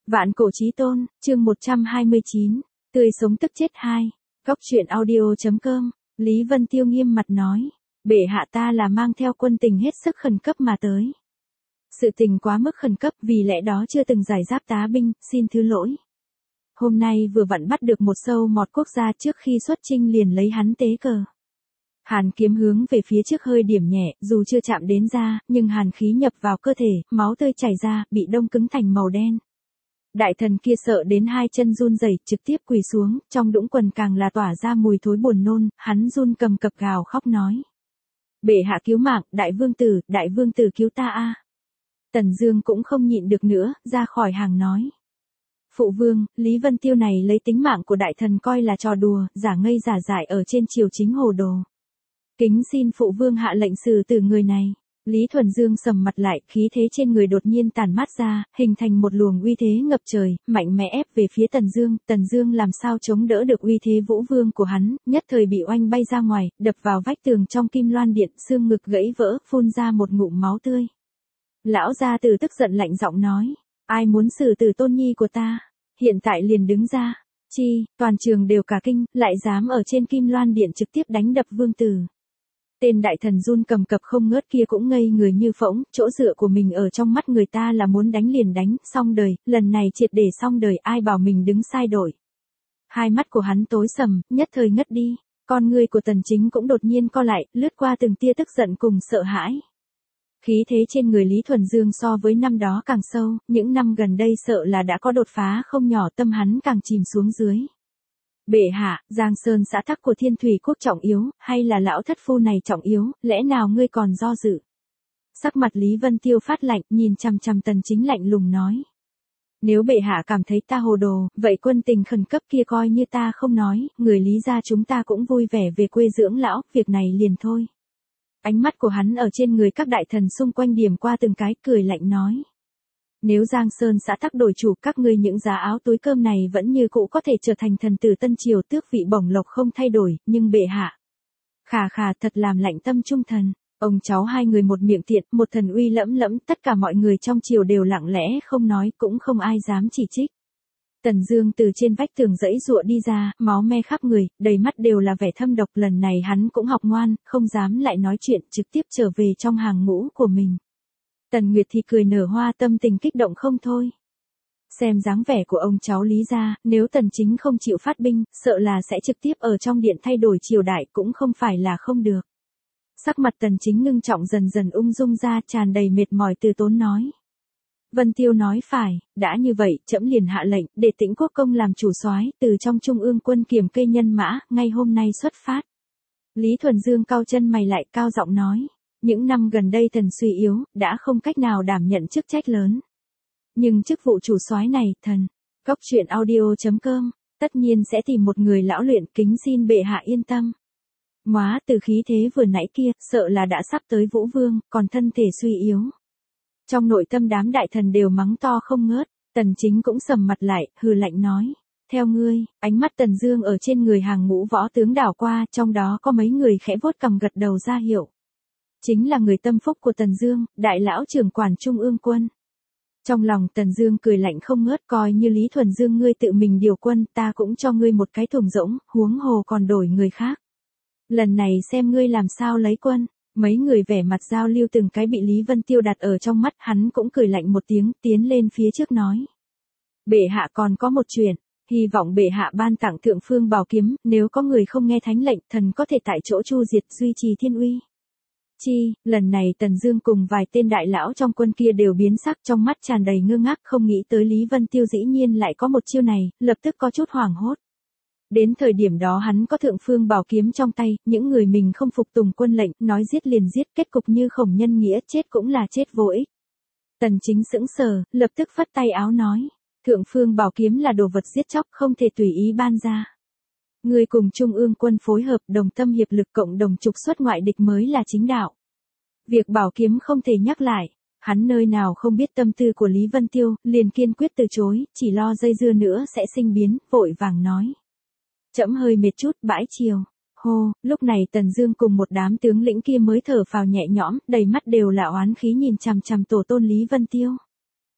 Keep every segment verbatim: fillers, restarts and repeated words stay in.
Vạn cổ chí tôn, chương một trăm hai mươi chín, tươi sống tức chết hai. Góc truyện audio.com, Lý Vân Tiêu nghiêm mặt nói, bệ hạ ta là mang theo quân tình hết sức khẩn cấp mà tới. Sự tình quá mức khẩn cấp, vì lẽ đó chưa từng giải giáp tá binh, xin thứ lỗi. Hôm nay vừa vặn bắt được một sâu mọt quốc gia, trước khi xuất chinh liền lấy hắn tế cờ. Hàn kiếm hướng về phía trước hơi điểm nhẹ, dù chưa chạm đến da, nhưng hàn khí nhập vào cơ thể, máu tươi chảy ra, bị đông cứng thành màu đen. Đại thần kia sợ đến hai chân run rẩy, trực tiếp quỳ xuống, trong đũng quần càng là tỏa ra mùi thối buồn nôn, hắn run cầm cập gào khóc nói. Bệ hạ cứu mạng, đại vương tử, đại vương tử cứu ta a. Tần Dương cũng không nhịn được nữa, ra khỏi hàng nói. Phụ vương, Lý Vân Tiêu này lấy tính mạng của đại thần coi là trò đùa, giả ngây giả dại ở trên triều chính hồ đồ. Kính xin phụ vương hạ lệnh xử tử người này. Lý Thuần Dương sầm mặt lại, khí thế trên người đột nhiên tản mát ra, hình thành một luồng uy thế ngập trời, mạnh mẽ ép về phía Tần Dương. Tần Dương làm sao chống đỡ được uy thế vũ vương của hắn, nhất thời bị oanh bay ra ngoài, đập vào vách tường trong Kim Loan Điện, xương ngực gãy vỡ, phun ra một ngụm máu tươi. Lão gia tử tức giận lạnh giọng nói, ai muốn xử tử tôn nhi của ta, hiện tại liền đứng ra. Chi, toàn trường đều cả kinh, lại dám ở trên Kim Loan Điện trực tiếp đánh đập vương tử. Tên đại thần run cầm cập không ngớt kia cũng ngây người như phỗng, chỗ dựa của mình ở trong mắt người ta là muốn đánh liền đánh, xong đời, lần này triệt để xong đời, ai bảo mình đứng sai đổi. Hai mắt của hắn tối sầm, nhất thời ngất đi, con ngươi của Tần Chính cũng đột nhiên co lại, lướt qua từng tia tức giận cùng sợ hãi. Khí thế trên người Lý Thuần Dương so với năm đó càng sâu, những năm gần đây sợ là đã có đột phá không nhỏ, tâm hắn càng chìm xuống dưới. Bệ hạ, Giang Sơn xã tắc của Thiên Thủy quốc trọng yếu, hay là lão thất phu này trọng yếu, lẽ nào ngươi còn do dự? Sắc mặt Lý Vân Tiêu phát lạnh, nhìn chằm chằm Tần Chính lạnh lùng nói. Nếu bệ hạ cảm thấy ta hồ đồ, vậy quân tình khẩn cấp kia coi như ta không nói, người Lý gia chúng ta cũng vui vẻ về quê dưỡng lão, việc này liền thôi. Ánh mắt của hắn ở trên người các đại thần xung quanh điểm qua từng cái, cười lạnh nói. Nếu Giang Sơn xã tắc đổi chủ, các ngươi những giá áo túi cơm này vẫn như cũ có thể trở thành thần tử Tân Triều, tước vị bổng lộc không thay đổi, nhưng bệ hạ. Khà khà, thật làm lạnh tâm trung thần. Ông cháu hai người một miệng tiện, một thần uy lẫm lẫm, tất cả mọi người trong triều đều lặng lẽ không nói, cũng không ai dám chỉ trích. Tần Dương từ trên vách tường dãy giụa đi ra, máu me khắp người, đầy mắt đều là vẻ thâm độc, lần này hắn cũng học ngoan, không dám lại nói chuyện, trực tiếp trở về trong hàng ngũ của mình. Tần Nguyệt thì cười nở hoa, tâm tình kích động không thôi. Xem dáng vẻ của ông cháu Lý gia, nếu Tần Chính không chịu phát binh, sợ là sẽ trực tiếp ở trong điện thay đổi triều đại, cũng không phải là không được. Sắc mặt Tần Chính ngưng trọng dần dần ung dung ra, tràn đầy mệt mỏi từ tốn nói. Vân Tiêu nói phải, đã như vậy, trẫm liền hạ lệnh, để Tĩnh Quốc công làm chủ soái, từ trong trung ương quân kiểm kê nhân mã, ngay hôm nay xuất phát. Lý Thuần Dương cau chân mày lại, cao giọng nói. Những năm gần đây thần suy yếu, đã không cách nào đảm nhận chức trách lớn. Nhưng chức vụ chủ soái này, thần, góc truyện audio.com, tất nhiên sẽ tìm một người lão luyện, kính xin bệ hạ yên tâm. Móa, từ khí thế vừa nãy kia, sợ là đã sắp tới Vũ Vương, còn thân thể suy yếu. Trong nội tâm đám đại thần đều mắng to không ngớt, Tần Chính cũng sầm mặt lại, hừ lạnh nói. Theo ngươi, ánh mắt Tần Dương ở trên người hàng ngũ võ tướng đảo qua, trong đó có mấy người khẽ vuốt cằm gật đầu ra hiệu. Chính là người tâm phúc của Tần Dương, đại lão trưởng quản trung ương quân. Trong lòng Tần Dương cười lạnh không ngớt, coi như Lý Thuần Dương ngươi tự mình điều quân, ta cũng cho ngươi một cái thùng rỗng, huống hồ còn đổi người khác. Lần này xem ngươi làm sao lấy quân. Mấy người vẻ mặt giao lưu từng cái bị Lý Vân Tiêu đặt ở trong mắt, hắn cũng cười lạnh một tiếng, tiến lên phía trước nói. Bệ hạ còn có một chuyện, hy vọng bệ hạ ban tặng thượng phương bảo kiếm, nếu có người không nghe thánh lệnh, thần có thể tại chỗ chu diệt, duy trì thiên uy. Chi, lần này Tần Dương cùng vài tên đại lão trong quân kia đều biến sắc, trong mắt tràn đầy ngơ ngác, không nghĩ tới Lý Vân Tiêu dĩ nhiên lại có một chiêu này, lập tức có chút hoảng hốt. Đến thời điểm đó hắn có thượng phương bảo kiếm trong tay, những người mình không phục tùng quân lệnh, nói giết liền giết, kết cục như Khổng Nhân nghĩa, chết cũng là chết vô ích. Tần Chính sững sờ, lập tức phất tay áo nói, thượng phương bảo kiếm là đồ vật giết chóc, không thể tùy ý ban ra. Người cùng trung ương quân phối hợp, đồng tâm hiệp lực, cộng đồng trục xuất ngoại địch mới là chính đạo. Việc bảo kiếm không thể nhắc lại. Hắn nơi nào không biết tâm tư của Lý Vân Tiêu, liền kiên quyết từ chối, chỉ lo dây dưa nữa sẽ sinh biến, vội vàng nói. Trẫm hơi mệt chút, bãi chiều. Hô, lúc này Tần Dương cùng một đám tướng lĩnh kia mới thở phào nhẹ nhõm, đầy mắt đều là oán khí nhìn chằm chằm tổ tôn Lý Vân Tiêu.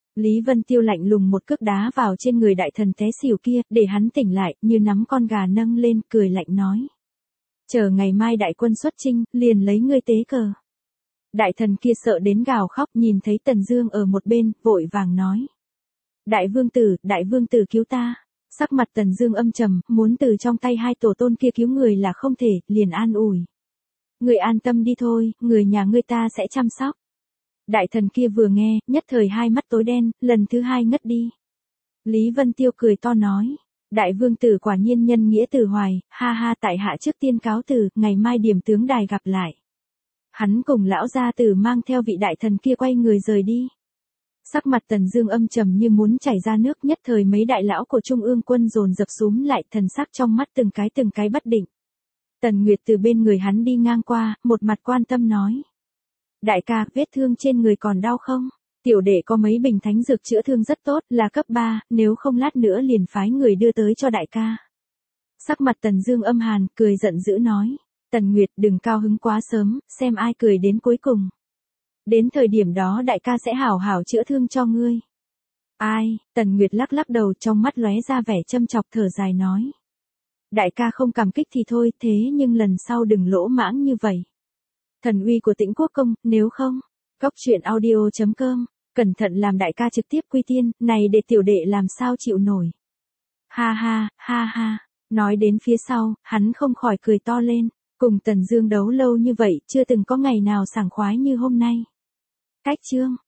Lý Vân Tiêu lạnh lùng một cước đá vào trên người đại thần té xỉu kia, để hắn tỉnh lại, như nắm con gà nâng lên, cười lạnh nói. Chờ ngày mai đại quân xuất chinh, liền lấy ngươi tế cờ. Đại thần kia sợ đến gào khóc, nhìn thấy Tần Dương ở một bên, vội vàng nói. Đại vương tử, đại vương tử cứu ta. Sắc mặt Tần Dương âm trầm, muốn từ trong tay hai tổ tôn kia cứu người là không thể, liền an ủi. Người an tâm đi thôi, người nhà ngươi ta sẽ chăm sóc. Đại thần kia vừa nghe, nhất thời hai mắt tối đen, lần thứ hai ngất đi. Lý Vân Tiêu cười to nói. Đại vương tử quả nhiên nhân nghĩa từ hoài, ha ha, tại hạ trước tiên cáo từ, ngày mai điểm tướng đài gặp lại. Hắn cùng lão gia tử mang theo vị đại thần kia quay người rời đi. Sắc mặt Tần Dương âm trầm như muốn chảy ra nước, nhất thời mấy đại lão của Trung ương quân dồn dập xúm lại, thần sắc trong mắt từng cái từng cái bất định. Tần Nguyệt từ bên người hắn đi ngang qua, một mặt quan tâm nói. Đại ca, vết thương trên người còn đau không? Tiểu đệ có mấy bình thánh dược chữa thương rất tốt, là cấp ba, nếu không lát nữa liền phái người đưa tới cho đại ca. Sắc mặt Tần Dương âm hàn, cười giận dữ nói. Tần Nguyệt, đừng cao hứng quá sớm, xem ai cười đến cuối cùng. Đến thời điểm đó đại ca sẽ hảo hảo chữa thương cho ngươi. Ai? Tần Nguyệt lắc lắc đầu, trong mắt lóe ra vẻ châm chọc, thở dài nói. Đại ca không cảm kích thì thôi, thế nhưng lần sau đừng lỗ mãng như vậy. Thần uy của Tĩnh Quốc công, nếu không. Góc truyện audio chấm com, cẩn thận làm đại ca trực tiếp quy tiên, này để tiểu đệ làm sao chịu nổi. Ha ha, ha ha, nói đến phía sau, hắn không khỏi cười to lên, cùng Tần Dương đấu lâu như vậy, chưa từng có ngày nào sảng khoái như hôm nay. Cách chương